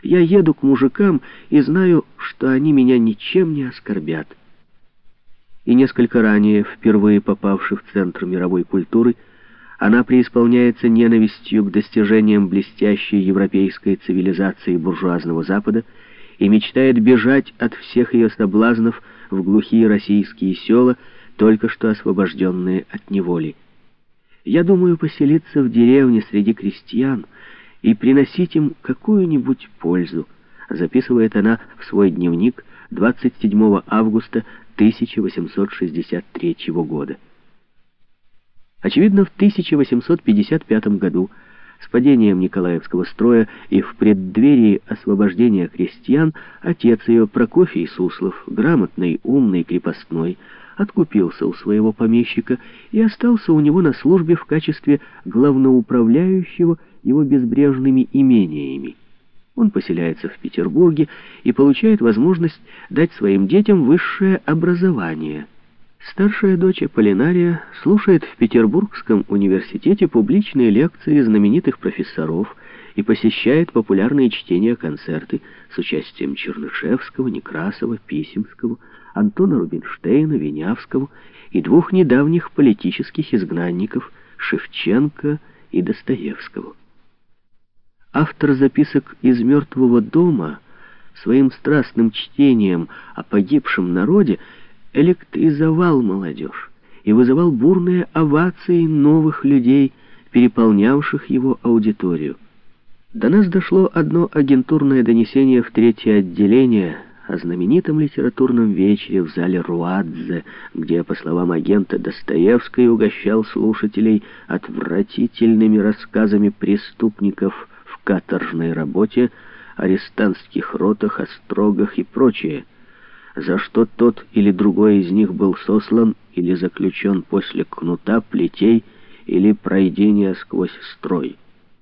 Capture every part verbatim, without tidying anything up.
Я еду к мужикам и знаю, что они меня ничем не оскорбят». И несколько ранее, впервые попавши в центр мировой культуры, она преисполняется ненавистью к достижениям блестящей европейской цивилизации буржуазного Запада и мечтает бежать от всех ее соблазнов в глухие российские села, только что освобожденные от неволи. «Я думаю поселиться в деревне среди крестьян и приносить им какую-нибудь пользу», записывает она в свой дневник двадцать седьмого августа тысяча восемьсот шестьдесят третьего года. Очевидно, в тысяча восемьсот пятьдесят пятом году, с падением Николаевского строя и в преддверии освобождения крестьян, отец ее, Прокофий Суслов, грамотный, умный, крепостной, откупился у своего помещика и остался у него на службе в качестве главноуправляющего его безбрежными имениями. Он поселяется в Петербурге и получает возможность дать своим детям высшее образование. Старшая дочь Аполлинария слушает в Петербургском университете публичные лекции знаменитых профессоров и посещает популярные чтения-концерты с участием Чернышевского, Некрасова, Писемского, Антона Рубинштейна, Винявского и двух недавних политических изгнанников Шевченко и Достоевского. Автор записок из «Мертвого дома» своим страстным чтением о погибшем народе электризовал молодежь и вызывал бурные овации новых людей, переполнявших его аудиторию. До нас дошло одно агентурное донесение в третье отделение о знаменитом литературном вечере в зале Руадзе, где, по словам агента, Достоевский угощал слушателей отвратительными рассказами преступников в каторжной работе, арестантских ротах, острогах и прочее, за что тот или другой из них был сослан или заключен после кнута, плетей или пройдения сквозь строй.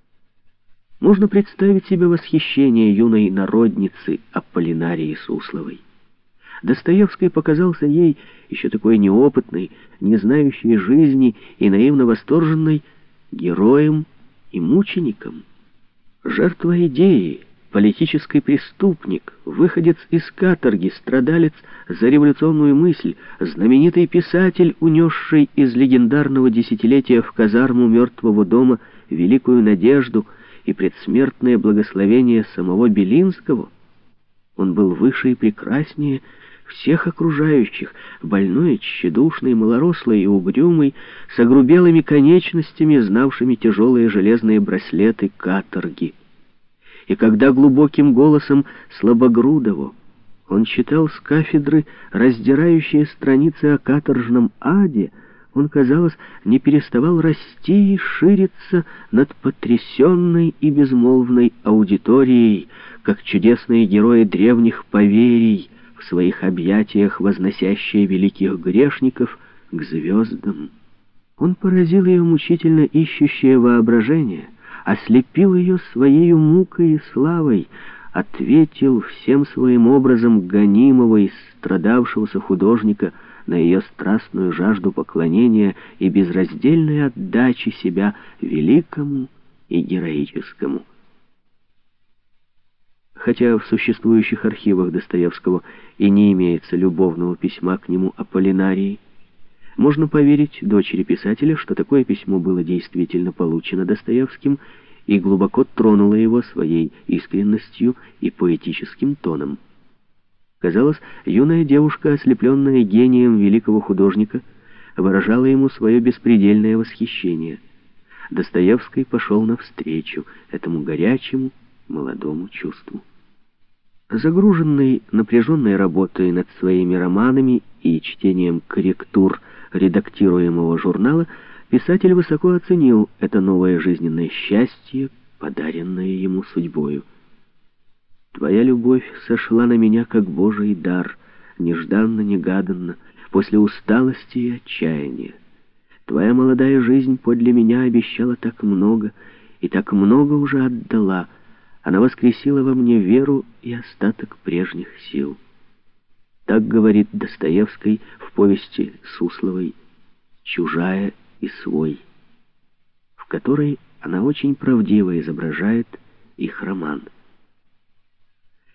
Можно представить себе восхищение юной народницы Аполлинарии Сусловой. Достоевский показался ей, еще такой неопытной, не знающей жизни и наивно восторженной, героем и мучеником. Жертва идеи, политический преступник, выходец из каторги, страдалец за революционную мысль, знаменитый писатель, унесший из легендарного десятилетия в казарму Мертвого дома великую надежду и предсмертное благословение самого Белинского. Он был выше и прекраснее всех окружающих, больной, тщедушный, малорослый и угрюмый, с огрубелыми конечностями, знавшими тяжелые железные браслеты каторги. И когда глубоким голосом Слабогрудову он читал с кафедры раздирающие страницы о каторжном аде, он, казалось, не переставал расти и шириться над потрясенной и безмолвной аудиторией, как чудесные герои древних поверий, в своих объятиях возносящие великих грешников к звездам. Он поразил ее мучительно ищущее воображение, ослепил ее своею мукой и славой, ответил всем своим образом гонимого и страдавшегося художника на ее страстную жажду поклонения и безраздельной отдачи себя великому и героическому. Хотя в существующих архивах Достоевского и не имеется любовного письма к нему Аполлинарии, можно поверить дочери писателя, что такое письмо было действительно получено Достоевским и глубоко тронуло его своей искренностью и поэтическим тоном. Казалось, юная девушка, ослепленная гением великого художника, выражала ему свое беспредельное восхищение. Достоевский пошел навстречу этому горячему, молодому чувству. Загруженный напряженной работой над своими романами и чтением корректур редактируемого журнала, писатель высоко оценил это новое жизненное счастье, подаренное ему судьбою. «Твоя любовь сошла на меня, как Божий дар, нежданно-негаданно, после усталости и отчаяния. Твоя молодая жизнь подле меня обещала так много, и так много уже отдала. Она воскресила во мне веру и остаток прежних сил». Так говорит Достоевский в повести Сусловой «Чужая и свой», в которой она очень правдиво изображает их роман.